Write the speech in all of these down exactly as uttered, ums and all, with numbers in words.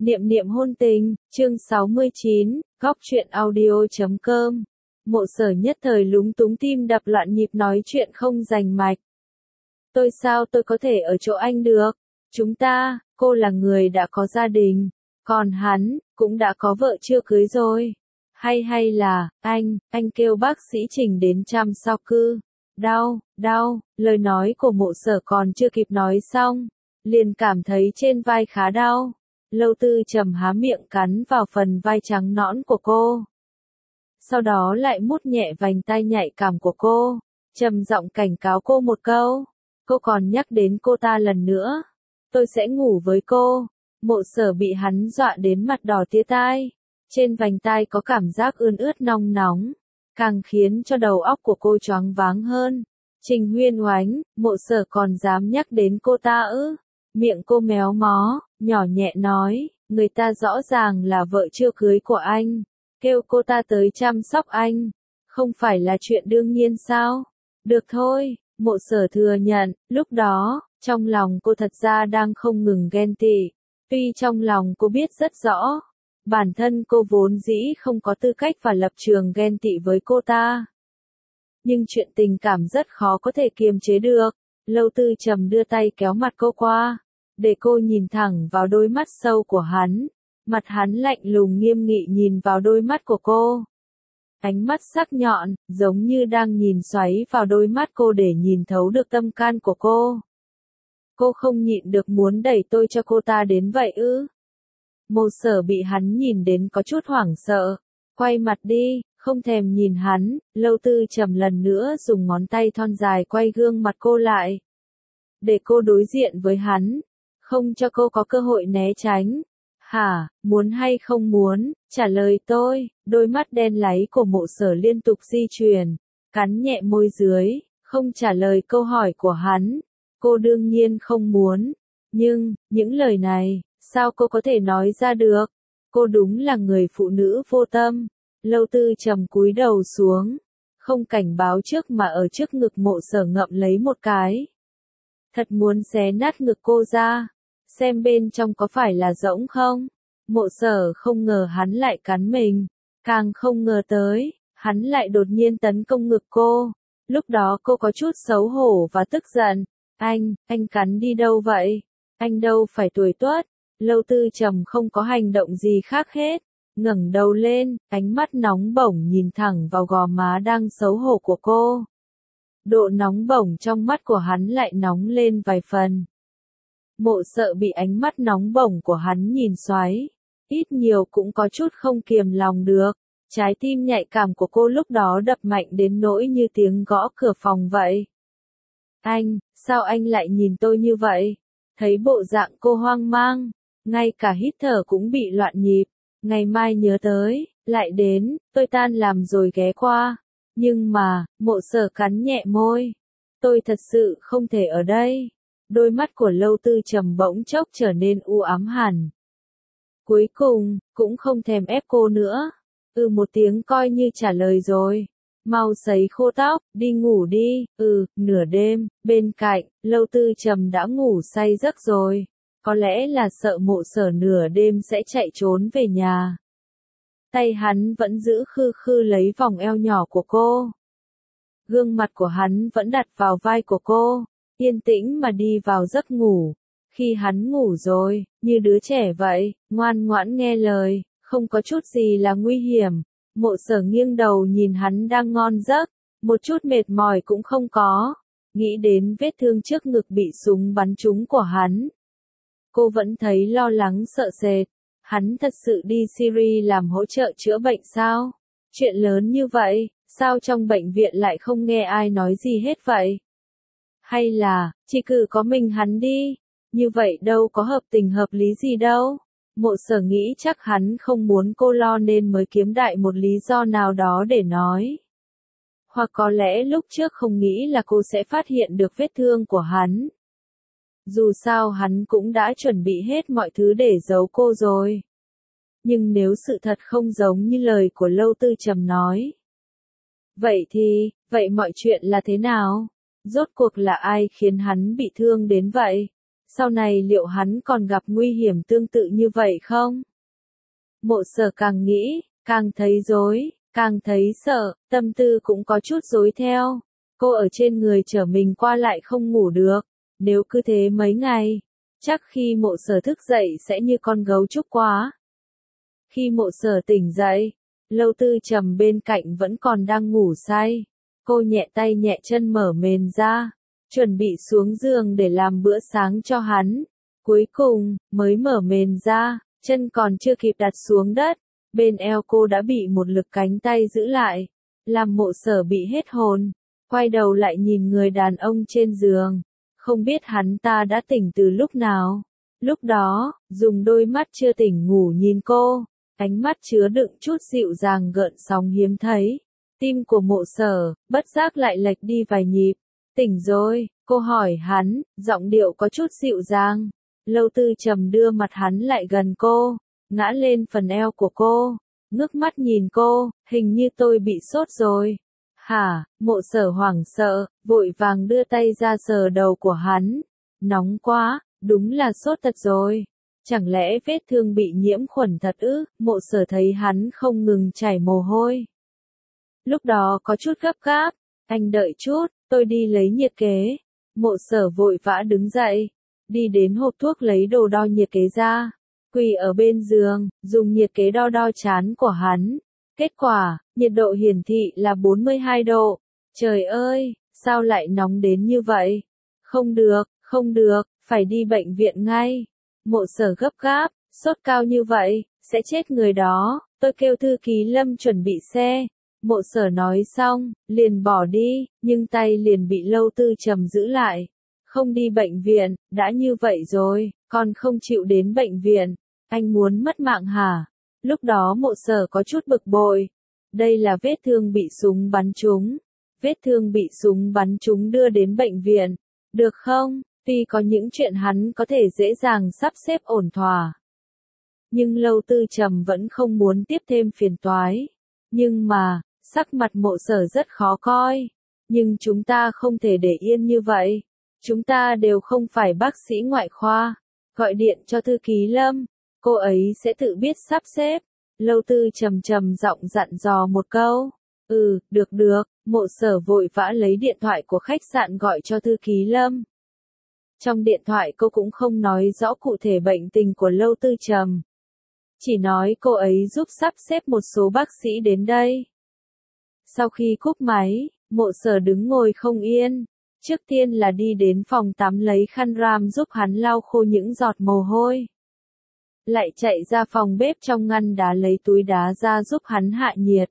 Niệm niệm hôn tình, chương sáu mươi chín, góc truyện audio chấm com. Mộ Sở nhất thời lúng túng tim đập loạn nhịp nói chuyện không rành mạch. Tôi sao tôi có thể ở chỗ anh được? Chúng ta, cô là người đã có gia đình, còn hắn, cũng đã có vợ chưa cưới rồi. Hay hay là, anh, anh kêu bác sĩ Trình đến chăm sóc cư. Đau, đau, lời nói của Mộ Sở còn chưa kịp nói xong, liền cảm thấy trên vai khá đau. Lâu Tư Trầm há miệng cắn vào phần vai trắng nõn của cô. Sau đó lại mút nhẹ vành tai nhạy cảm của cô, trầm giọng cảnh cáo cô một câu. Cô còn nhắc đến cô ta lần nữa, tôi sẽ ngủ với cô. Mộ Sở bị hắn dọa đến mặt đỏ tía tai. Trên vành tai có cảm giác ươn ướt nóng nóng, càng khiến cho đầu óc của cô choáng váng hơn. Trình Huyên Oánh, Mộ Sở còn dám nhắc đến cô ta ư? Miệng cô méo mó, nhỏ nhẹ nói, người ta rõ ràng là vợ chưa cưới của anh, kêu cô ta tới chăm sóc anh, không phải là chuyện đương nhiên sao? Được thôi, Mộ Sở thừa nhận, lúc đó, trong lòng cô thật ra đang không ngừng ghen tị, tuy trong lòng cô biết rất rõ, bản thân cô vốn dĩ không có tư cách và lập trường ghen tị với cô ta. Nhưng chuyện tình cảm rất khó có thể kiềm chế được. Lâu Tư Trầm đưa tay kéo mặt cô qua, để cô nhìn thẳng vào đôi mắt sâu của hắn. Mặt hắn lạnh lùng nghiêm nghị nhìn vào đôi mắt của cô. Ánh mắt sắc nhọn, giống như đang nhìn xoáy vào đôi mắt cô để nhìn thấu được tâm can của cô. Cô không nhịn được muốn đẩy tôi cho cô ta đến vậy ư? Mộ Sở bị hắn nhìn đến có chút hoảng sợ, quay mặt đi, không thèm nhìn hắn. Lâu Tư Trầm lần nữa dùng ngón tay thon dài quay gương mặt cô lại, để cô đối diện với hắn, không cho cô có cơ hội né tránh. Hả, muốn hay không muốn, trả lời tôi. Đôi mắt đen láy của Mộ Sở liên tục di chuyển, cắn nhẹ môi dưới, không trả lời câu hỏi của hắn. Cô đương nhiên không muốn, nhưng, những lời này, sao cô có thể nói ra được? Cô đúng là người phụ nữ vô tâm. Lâu Tư Trầm cúi đầu xuống, không cảnh báo trước mà ở trước ngực Mộ Sở ngậm lấy một cái. Thật muốn xé nát ngực cô ra, xem bên trong có phải là rỗng không? Mộ Sở không ngờ hắn lại cắn mình, càng không ngờ tới, hắn lại đột nhiên tấn công ngực cô. Lúc đó cô có chút xấu hổ và tức giận. Anh, anh cắn đi đâu vậy? Anh đâu phải tuổi tuất. Lâu Tư Trầm không có hành động gì khác hết, ngẩng đầu lên, ánh mắt nóng bỏng nhìn thẳng vào gò má đang xấu hổ của cô. Độ nóng bỏng trong mắt của hắn lại nóng lên vài phần. Mộ Sở bị ánh mắt nóng bỏng của hắn nhìn xoáy, ít nhiều cũng có chút không kiềm lòng được. Trái tim nhạy cảm của cô lúc đó đập mạnh đến nỗi như tiếng gõ cửa phòng vậy. Anh, sao anh lại nhìn tôi như vậy? Thấy bộ dạng cô hoang mang, ngay cả hít thở cũng bị loạn nhịp. Ngày mai nhớ tới, lại đến, tôi tan làm rồi ghé qua. Nhưng mà, Mộ Sở cắn nhẹ môi. Tôi thật sự không thể ở đây. Đôi mắt của Lâu Tư Trầm bỗng chốc trở nên u ám hẳn. Cuối cùng, cũng không thèm ép cô nữa. Ừ một tiếng coi như trả lời rồi. Mau sấy khô tóc, đi ngủ đi. Ừ, nửa đêm, bên cạnh, Lâu Tư Trầm đã ngủ say giấc rồi. Có lẽ là sợ Mộ Sở nửa đêm sẽ chạy trốn về nhà. Tay hắn vẫn giữ khư khư lấy vòng eo nhỏ của cô. Gương mặt của hắn vẫn đặt vào vai của cô, yên tĩnh mà đi vào giấc ngủ. Khi hắn ngủ rồi, như đứa trẻ vậy, ngoan ngoãn nghe lời, không có chút gì là nguy hiểm. Mộ Sở nghiêng đầu nhìn hắn đang ngon giấc, một chút mệt mỏi cũng không có. Nghĩ đến vết thương trước ngực bị súng bắn trúng của hắn, cô vẫn thấy lo lắng sợ sệt. Hắn thật sự đi Syria làm hỗ trợ chữa bệnh sao? Chuyện lớn như vậy, sao trong bệnh viện lại không nghe ai nói gì hết vậy? Hay là, chỉ cử có mình hắn đi? Như vậy đâu có hợp tình hợp lý gì đâu. Mộ Sở nghĩ chắc hắn không muốn cô lo nên mới kiếm đại một lý do nào đó để nói. Hoặc có lẽ lúc trước không nghĩ là cô sẽ phát hiện được vết thương của hắn. Dù sao hắn cũng đã chuẩn bị hết mọi thứ để giấu cô rồi. Nhưng nếu sự thật không giống như lời của Lâu Tư Trầm nói, vậy thì, vậy mọi chuyện là thế nào? Rốt cuộc là ai khiến hắn bị thương đến vậy? Sau này liệu hắn còn gặp nguy hiểm tương tự như vậy không? Mộ Sở càng nghĩ, càng thấy rối, càng thấy sợ, tâm tư cũng có chút rối theo. Cô ở trên người chở mình qua lại không ngủ được, nếu cứ thế mấy ngày, chắc khi Mộ Sở thức dậy sẽ như con gấu trúc quá. Khi Mộ Sở tỉnh dậy, Lâu Tư Trầm bên cạnh vẫn còn đang ngủ say. Cô nhẹ tay nhẹ chân mở mền ra, chuẩn bị xuống giường để làm bữa sáng cho hắn. Cuối cùng, mới mở mền ra, chân còn chưa kịp đặt xuống đất, bên eo cô đã bị một lực cánh tay giữ lại, làm Mộ Sở bị hết hồn. Quay đầu lại nhìn người đàn ông trên giường, không biết hắn ta đã tỉnh từ lúc nào. Lúc đó, dùng đôi mắt chưa tỉnh ngủ nhìn cô, ánh mắt chứa đựng chút dịu dàng gợn sóng hiếm thấy. Tim của Mộ Sở, bất giác lại lệch đi vài nhịp. Tỉnh rồi, cô hỏi hắn, giọng điệu có chút dịu dàng. Lâu Tư Trầm đưa mặt hắn lại gần cô, ngã lên phần eo của cô, ngước mắt nhìn cô, hình như tôi bị sốt rồi. Hả, Mộ Sở hoảng sợ, vội vàng đưa tay ra sờ đầu của hắn. Nóng quá, đúng là sốt thật rồi. Chẳng lẽ vết thương bị nhiễm khuẩn thật ư? Mộ Sở thấy hắn không ngừng chảy mồ hôi. Lúc đó có chút gấp gáp, anh đợi chút, tôi đi lấy nhiệt kế. Mộ Sở vội vã đứng dậy, đi đến hộp thuốc lấy đồ đo nhiệt kế ra, quỳ ở bên giường, dùng nhiệt kế đo đo trán của hắn. Kết quả, nhiệt độ hiển thị là bốn mươi hai độ. Trời ơi, sao lại nóng đến như vậy? Không được, không được, phải đi bệnh viện ngay. Mộ Sở gấp gáp, sốt cao như vậy, sẽ chết người đó, tôi kêu thư ký Lâm chuẩn bị xe. Mộ Sở nói xong, liền bỏ đi, nhưng tay liền bị Lâu Tư Trầm giữ lại. Không đi bệnh viện, đã như vậy rồi, còn không chịu đến bệnh viện, anh muốn mất mạng hả? Lúc đó Mộ Sở có chút bực bội. Đây là vết thương bị súng bắn trúng. Vết thương bị súng bắn trúng đưa đến bệnh viện. Được không? Tuy có những chuyện hắn có thể dễ dàng sắp xếp ổn thỏa. Nhưng Lâu Tư Trầm vẫn không muốn tiếp thêm phiền toái. Nhưng mà, sắc mặt Mộ Sở rất khó coi. Nhưng chúng ta không thể để yên như vậy. Chúng ta đều không phải bác sĩ ngoại khoa. Gọi điện cho thư ký Lâm. Cô ấy sẽ tự biết sắp xếp. Lâu Tư Trầm trầm giọng dặn dò một câu. Ừ, được được. Mộ Sở vội vã lấy điện thoại của khách sạn gọi cho thư ký Lâm. Trong điện thoại cô cũng không nói rõ cụ thể bệnh tình của Lâu Tư Trầm. Chỉ nói cô ấy giúp sắp xếp một số bác sĩ đến đây. Sau khi cúp máy, Mộ Sở đứng ngồi không yên. Trước tiên là đi đến phòng tắm lấy khăn ram giúp hắn lau khô những giọt mồ hôi. Lại chạy ra phòng bếp trong ngăn đá lấy túi đá ra giúp hắn hạ nhiệt.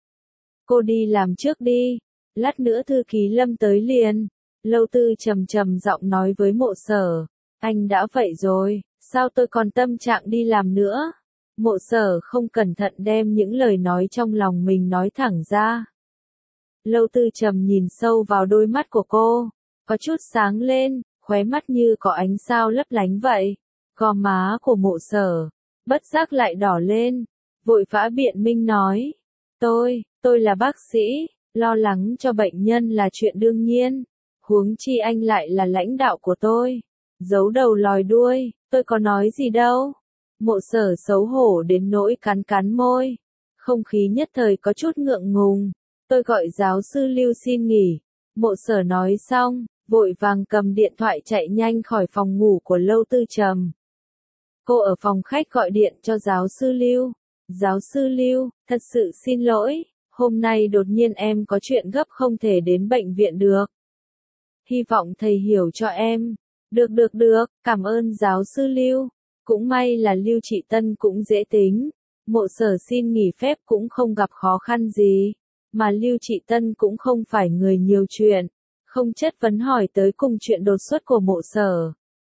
Cô đi làm trước đi, lát nữa thư ký Lâm tới liền. Lâu Tư Trầm trầm giọng nói với Mộ Sở, anh đã vậy rồi, sao tôi còn tâm trạng đi làm nữa? Mộ Sở không cẩn thận đem những lời nói trong lòng mình nói thẳng ra. Lâu Tư Trầm nhìn sâu vào đôi mắt của cô, có chút sáng lên, khóe mắt như có ánh sao lấp lánh vậy. Gò má của Mộ Sở, bất giác lại đỏ lên, vội vã biện minh nói. Tôi, tôi là bác sĩ, lo lắng cho bệnh nhân là chuyện đương nhiên. Huống chi anh lại là lãnh đạo của tôi. Giấu đầu lòi đuôi, tôi có nói gì đâu. Mộ Sở xấu hổ đến nỗi cắn cắn môi. Không khí nhất thời có chút ngượng ngùng. Tôi gọi giáo sư Lưu xin nghỉ. Mộ Sở nói xong, vội vàng cầm điện thoại chạy nhanh khỏi phòng ngủ của Lâu Tư Trầm. Cô ở phòng khách gọi điện cho giáo sư Lưu. Giáo sư Lưu, thật sự xin lỗi, hôm nay đột nhiên em có chuyện gấp không thể đến bệnh viện được. Hy vọng thầy hiểu cho em. Được được được, cảm ơn giáo sư Lưu. Cũng may là Lưu Trị Tân cũng dễ tính. Mộ Sở xin nghỉ phép cũng không gặp khó khăn gì. Mà Lưu Trị Tân cũng không phải người nhiều chuyện. Không chất vấn hỏi tới cùng chuyện đột xuất của Mộ Sở.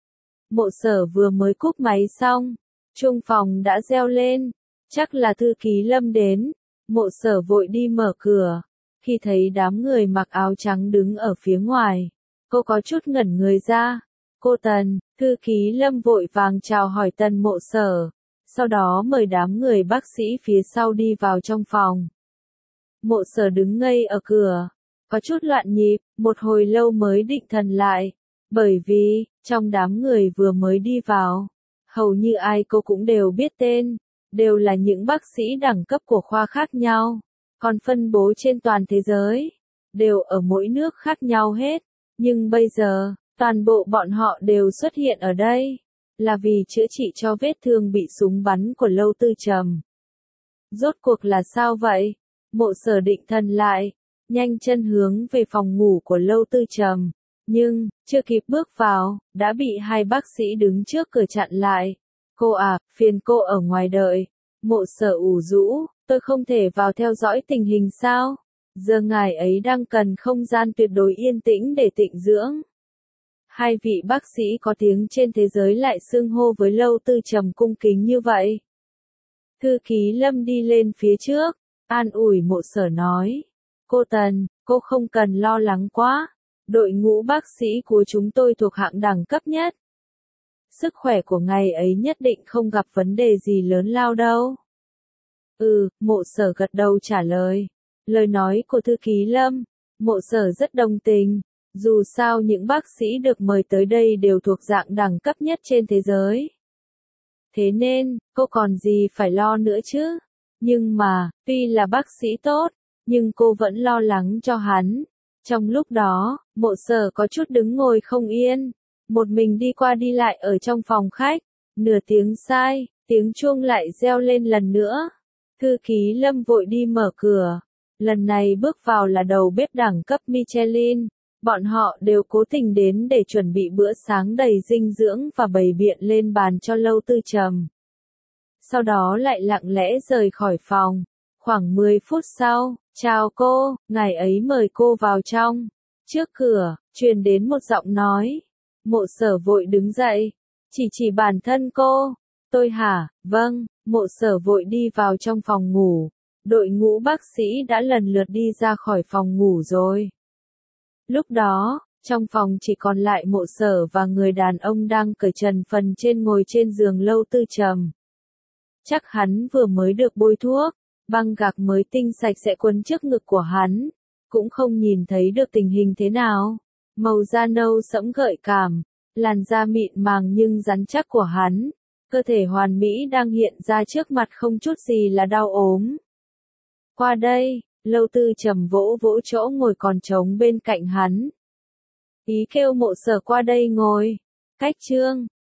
Mộ Sở vừa mới cúp máy xong. Chuông phòng đã reo lên. Chắc là thư ký Lâm đến. Mộ Sở vội đi mở cửa. Khi thấy đám người mặc áo trắng đứng ở phía ngoài, cô có chút ngẩn người ra. Cô Tần, thư ký Lâm vội vàng chào hỏi Tần Mộ Sở. Sau đó mời đám người bác sĩ phía sau đi vào trong phòng. Mộ Sở đứng ngây ở cửa. Có chút loạn nhịp, một hồi lâu mới định thần lại. Bởi vì, trong đám người vừa mới đi vào, hầu như ai cô cũng đều biết tên, đều là những bác sĩ đẳng cấp của khoa khác nhau, còn phân bố trên toàn thế giới, đều ở mỗi nước khác nhau hết. Nhưng bây giờ, toàn bộ bọn họ đều xuất hiện ở đây, là vì chữa trị cho vết thương bị súng bắn của Lâu Tư Trầm. Rốt cuộc là sao vậy? Mộ Sở định thần lại, nhanh chân hướng về phòng ngủ của Lâu Tư Trầm, nhưng, chưa kịp bước vào, đã bị hai bác sĩ đứng trước cửa chặn lại. Cô à, phiền cô ở ngoài đợi. Mộ Sở ủ rũ, tôi không thể vào theo dõi tình hình sao? Giờ ngài ấy đang cần không gian tuyệt đối yên tĩnh để tịnh dưỡng. Hai vị bác sĩ có tiếng trên thế giới lại xưng hô với Lâu Tư Trầm cung kính như vậy. Thư ký Lâm đi lên phía trước, an ủi Mộ Sở nói. Cô Tần, cô không cần lo lắng quá. Đội ngũ bác sĩ của chúng tôi thuộc hạng đẳng cấp nhất. Sức khỏe của ngài ấy nhất định không gặp vấn đề gì lớn lao đâu. Ừ, Mộ Sở gật đầu trả lời. Lời nói của thư ký Lâm, Mộ Sở rất đồng tình. Dù sao những bác sĩ được mời tới đây đều thuộc dạng đẳng cấp nhất trên thế giới. Thế nên, cô còn gì phải lo nữa chứ? Nhưng mà, tuy là bác sĩ tốt, nhưng cô vẫn lo lắng cho hắn. Trong lúc đó, Mộ Sở có chút đứng ngồi không yên, một mình đi qua đi lại ở trong phòng khách. Nửa tiếng sai, tiếng chuông lại reo lên lần nữa. Thư ký Lâm vội đi mở cửa. Lần này bước vào là đầu bếp đẳng cấp Michelin. Bọn họ đều cố tình đến để chuẩn bị bữa sáng đầy dinh dưỡng và bày biện lên bàn cho Lâu Tư Trầm. Sau đó lại lặng lẽ rời khỏi phòng. Khoảng mười phút sau, chào cô, ngài ấy mời cô vào trong. Trước cửa, truyền đến một giọng nói. Mộ Sở vội đứng dậy, chỉ chỉ bản thân cô. Tôi hả, vâng, Mộ Sở vội đi vào trong phòng ngủ. Đội ngũ bác sĩ đã lần lượt đi ra khỏi phòng ngủ rồi. Lúc đó, trong phòng chỉ còn lại Mộ Sở và người đàn ông đang cởi trần phần trên ngồi trên giường Lâu Tư Trầm. Chắc hắn vừa mới được bôi thuốc, băng gạc mới tinh sạch sẽ quấn trước ngực của hắn, cũng không nhìn thấy được tình hình thế nào. Màu da nâu sẫm gợi cảm, làn da mịn màng nhưng rắn chắc của hắn, cơ thể hoàn mỹ đang hiện ra trước mặt không chút gì là đau ốm. Qua đây, Lâu Tư Trầm vỗ vỗ chỗ ngồi còn trống bên cạnh hắn. Ý kêu Mộ Sở qua đây ngồi. Cách trương,